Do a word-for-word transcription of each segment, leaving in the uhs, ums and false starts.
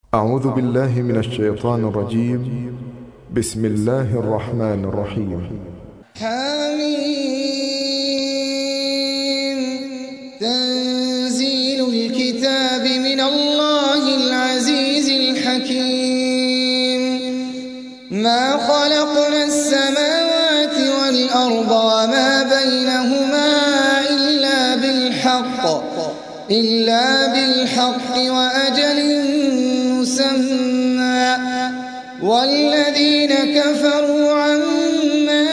أعوذ بالله من الشيطان الرجيم. بسم الله الرحمن الرحيم. حميم تنزيل الكتاب من الله العزيز الحكيم. ما خلقنا السماوات والأرض وما بينهما إلا بالحق إلا بالحق وأجل مسمى والذين كفروا عما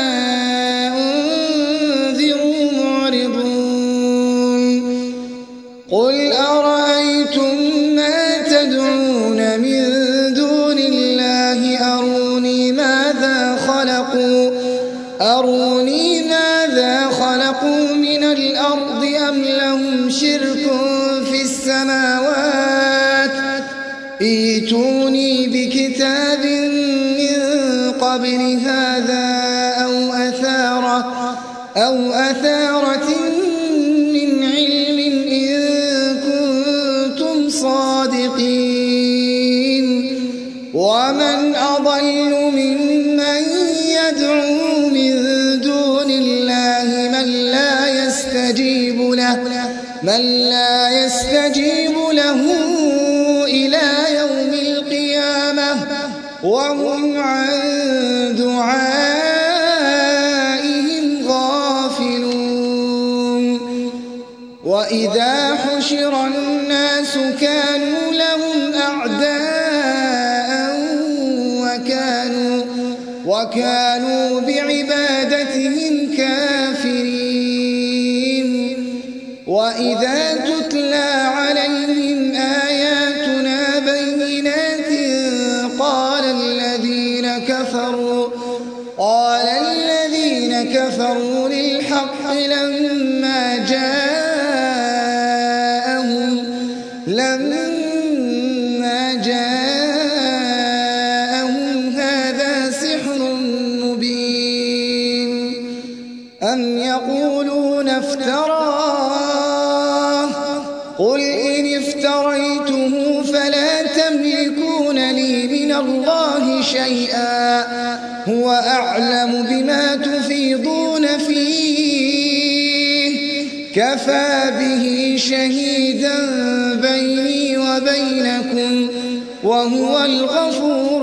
أنذروا معرضون. قل أرأيتم ما تدعون من دون الله أروني ماذا خلقوا أروني ماذا خلقوا من الأرض أم لهم شرك في السماوات ائتوني بكتاب من قبل هذا أو أثارة أو أثارة من علم إن كنتم صادقين. ومن أضل ممن يدعو من دون الله من لا يستجيب له من لا يستجيب له إلى يوم القيامة وهم عن دعائهم غافلون. وإذا حشر الناس كانوا لهم أعداء وكانوا, وكانوا بعبادتهم كافرين. وإذا تتلى عليهم آياتنا بينات قال الذين كفروا قال الذين كفروا للحق لما جاءهم لما جاءهم هذا سحر مبين أم يقولون افتراه قل إن افتريته فلا تملكون لي من الله شيئا هو أعلم بما تفيضون فيه كفى به شهيدا بيني وبينكم وهو الغفور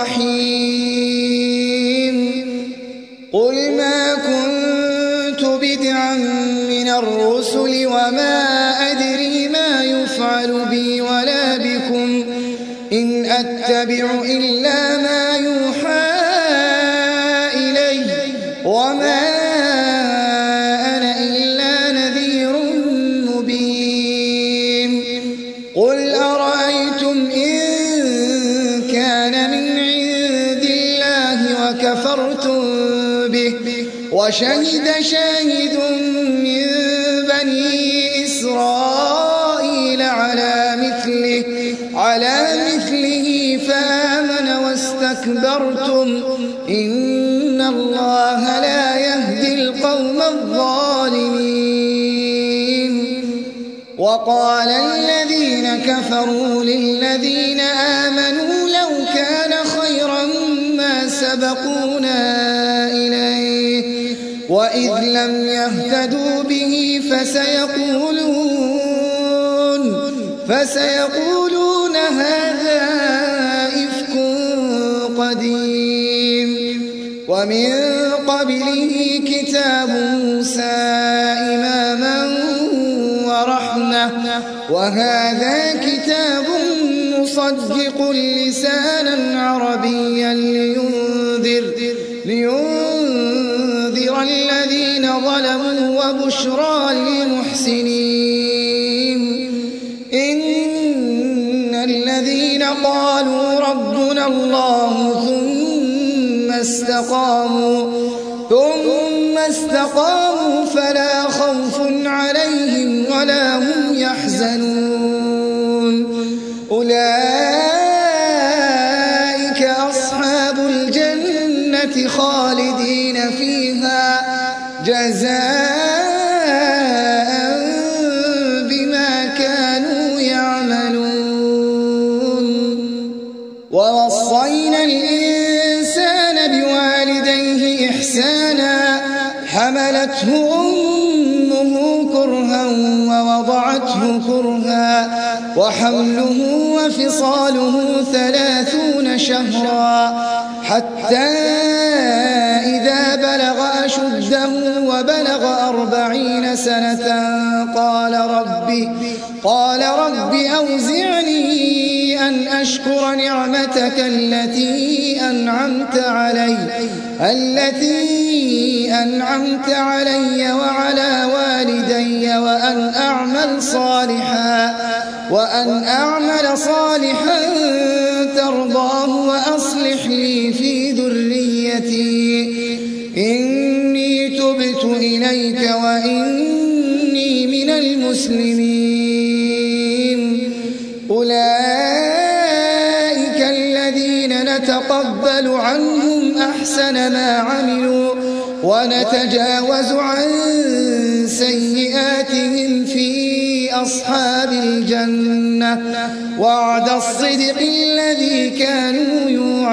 الرحيم. قل ما كنت بدعا من الرسل وما أدري ما يفعل بي ولا بكم إن أتبع إلا ما يوحى إلي وما أنا إلا نذير مبين. قل أرأيتم إن كان من عند الله وكفرتم به وشهد شاهد من بني إسرائيل على مثله على مثله فآمن واستكبرتم إن الله لا يهدي القوم الظالمين. وقال الذين كفروا للذين آمنوا لو كان خيرا ما سبقونا إليه وإذ لم يهتدوا به فسيقولون فسيقولون هذا إفك قديم. ومن قبله كتاب موسى إماما ورحمة وهذا كتاب مصدق لسانا عربيا لينذر لينذر الذين ظلموا وبشرى للمحسنين. إن الذين قالوا ربنا الله ثم استقاموا ثم استقاموا فلا خوف عليهم ولا هم يحزنون. أولئك أصحاب الجنة خالدين فيها جزاء بما كانوا يعملون. ووصينا الإنسان بوالديه إحسانا حملته أمه كرها ووضعته كرها وحمله وفصاله ثلاثون شهرا حتى إذا بلغ أشده وبلغ أربعين سنة قال ربي قال رب أوزعني أن أشكر نعمتك التي أنعمت علي التي أنعمت علي وعلى والدي وأن أعمل صالحا وأن أعمل صالحا ترضاه وأصلح لي في ذريتي إني تبت إليك وإني من المسلمين. أولئك الذين نتقبل عنهم أحسن ما عملوا ونتجاوز عن سيئاتهم في أصحاب الجنة وعد الصدق الذي كانوا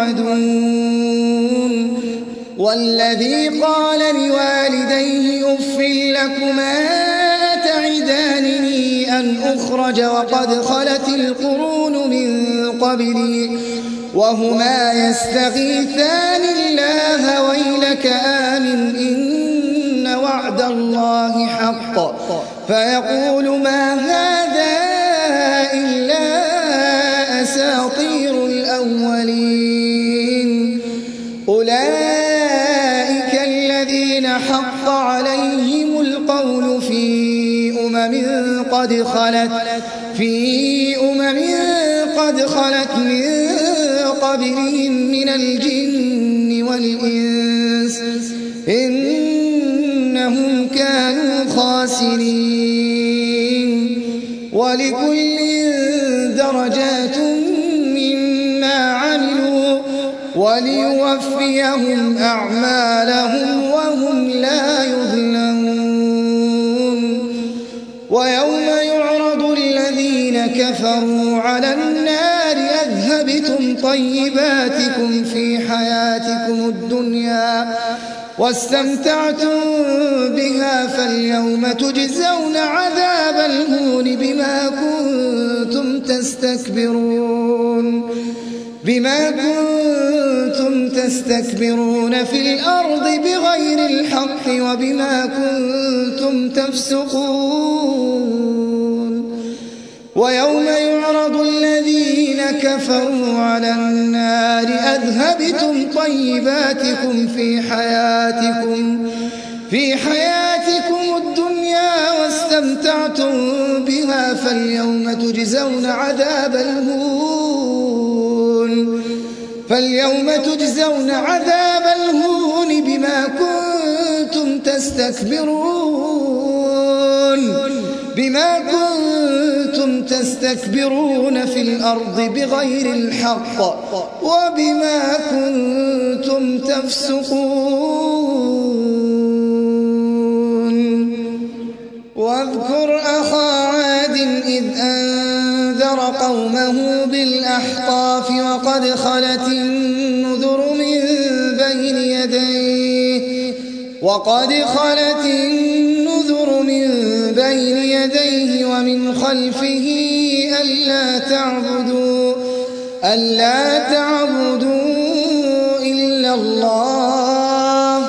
يوعدون. والذي قال لوالديه أف لكما أتعدانني أن أخرج وقد خلت القرون من قبلي وهما يستغيثان الله ويلك آمن إن وعد الله حق فيقول ما هذا إلا أساطير الأولين. أولئك الذين حق عليهم القول في أمم قد خلت في أمم قد خلت من قبلهم من الجن والإنس إنهم كانوا خاسرين. ولكل درجات مما عملوا وليوفيهم أعمالهم وهم لا يظلمون. ويوم يعرض الذين كفروا على النار أذهبتم طيباتكم في حياتكم الدنيا واستمتعتم بها فاليوم تجزون عذاب الهون بما كنتم تستكبرون بما كنتم تستكبرون في الأرض بغير الحق وبما كنتم تفسقون. ويوم يعرض الذين كفروا على النار أذهبتم طيباتكم في حياتكم في حياتكم الدنيا واستمتعتم بها فاليوم تجزون عذاب الهون فاليوم تجزون عذاب الهون بما كنتم تستكبرون بما كنتم تستكبرون في الأرض بغير الحق وبما كنتم تفسقون. واذكر أخا عاد إذ أنذر قومه بالأحقاف وقد خلت النذر من بين يديه وقد خلت النذر من بين يديه ومن خلفه ألا تعبدوا ألا تعبدوا إلا الله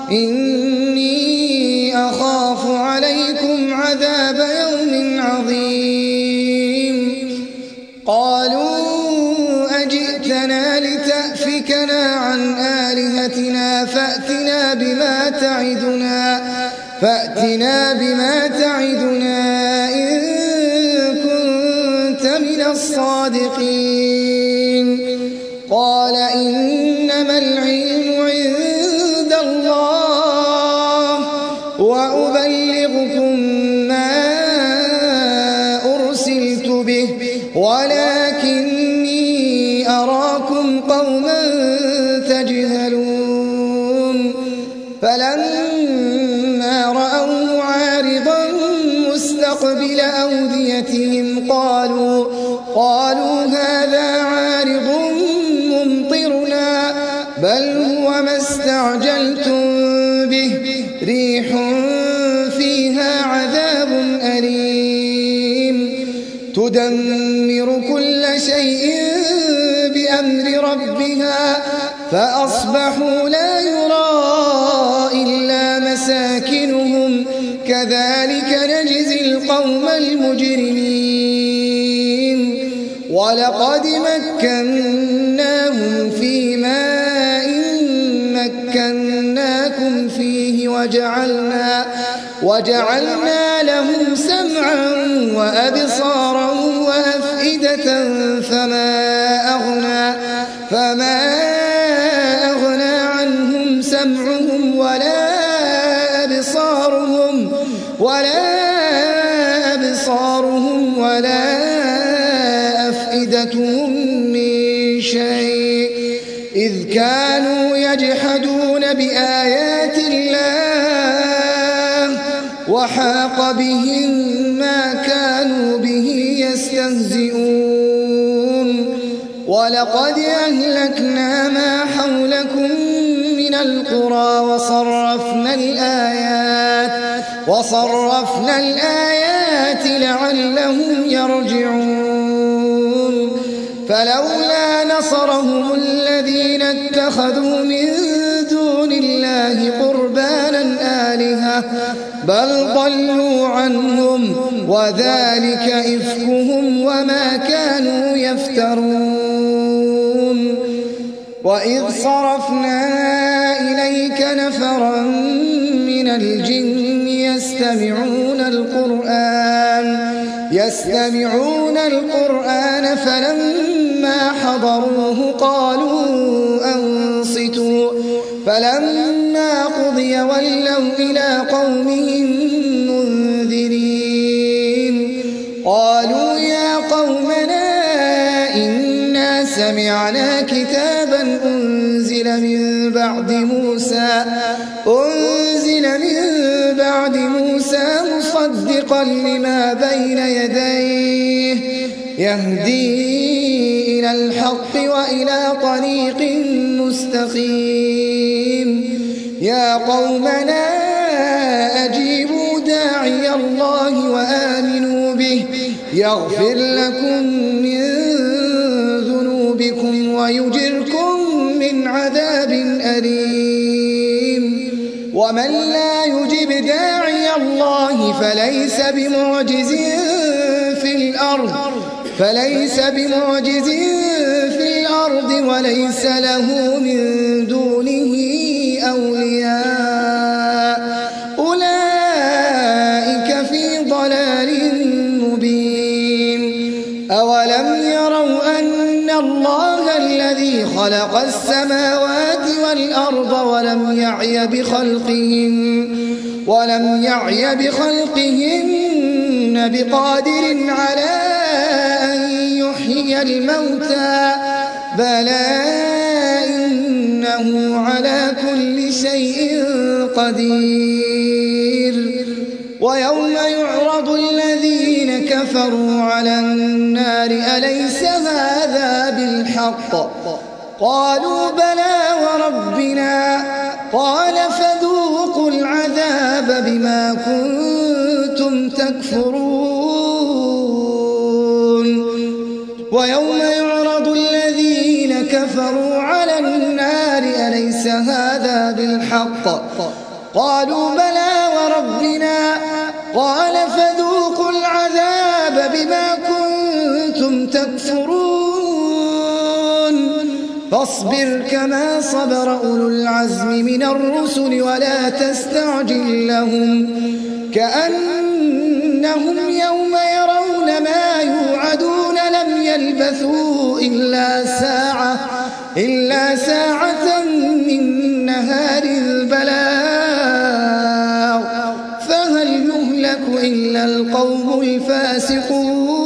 إني أخاف عليكم عذاب يوم عظيم. قالوا أجئتنا لتأفكنا عن آلهتنا فأتنا بما تعدنا فأتنا بما تعدنا إن كنت من الصادقين. قال إنما العلم عند الله وأبلغكم ما أرسلت به ولكني أراكم قوما تجهلون. فلما رأوه عارضا مستقبل أوديتهم قالوا قالوا هذا عارض بل هو ما استعجلتم به ريح فيها عذاب أليم تدمر كل شيء بأمر ربها فأصبحوا لا يرى إلا مساكنهم كذلك نجزي القوم المجرمين ولقد مكناهم في ماء مكناكم فيه وجعلنا, وجعلنا لهم سمعا وأبصارا وأفئدة فما أغنى, فما أغنى عنهم سمعهم ولا أبصارهم ولا أبصارهم ولا أفئدتهم من شيء إذ كانوا يجحدون بآيات الله وحاق بهم ما كانوا به يستهزئون ولقد أهلكنا ما حولكم من القرى وصرفنا الآيات وصرفنا الآيات لعلهم يرجعون فلولا نصرهم الذين اتخذوا من دون الله قربانا آلهة بل ضلوا عنهم وذلك إفكهم وما كانوا يفترون وإذ صرفنا إليك نفرا من الجن يستمعون القرآن يستمعون القرآن فلما حضروه قالوا أنصتوا فلما قضي ولوا إلى قومهم منذرين قالوا يا قومنا إنا سمعنا كتابا أنزل من بعد موسى أنزل من بعد موسى مصدقا لما بين يديه يهدي إلى الحق وإلى طريق مستقيم يا قومنا أجيبوا داعي الله وآمنوا به يغفر لكم من ذنوبكم ويجركم من عذاب أليم ومن لا يجب داعي الله فليس بمعجز في الأرض فليس بمعجز في الأرض وليس له من دونه أولياء أولئك في ضلال مبين أولم يروا أن الله الذي خلق السماوات والأرض ولم يعي بخلقهن ولم يعي بخلقهن بقادر على أن يحيي الموتى بلى إنه على كل شيء قدير ويوم يعرض الذين كفروا على النار أليس هذا بالحق قالوا بلى وربنا قال فذوقوا العذاب بما كنتم تكفرون ويوم يعرض الذين كفروا على النار أليس هذا بالحق قالوا بلى وربنا قال فذوقوا العذاب بما كنتم تكفرون فاصبر كما صبر أولو العزم من الرسل ولا تستعجل لهم كأنهم يوم يرون ما يوعدون لم يلبثوا إلا ساعة إلا ساعة من نهار البلاغ فهل يهلك إلا القوم الفاسقون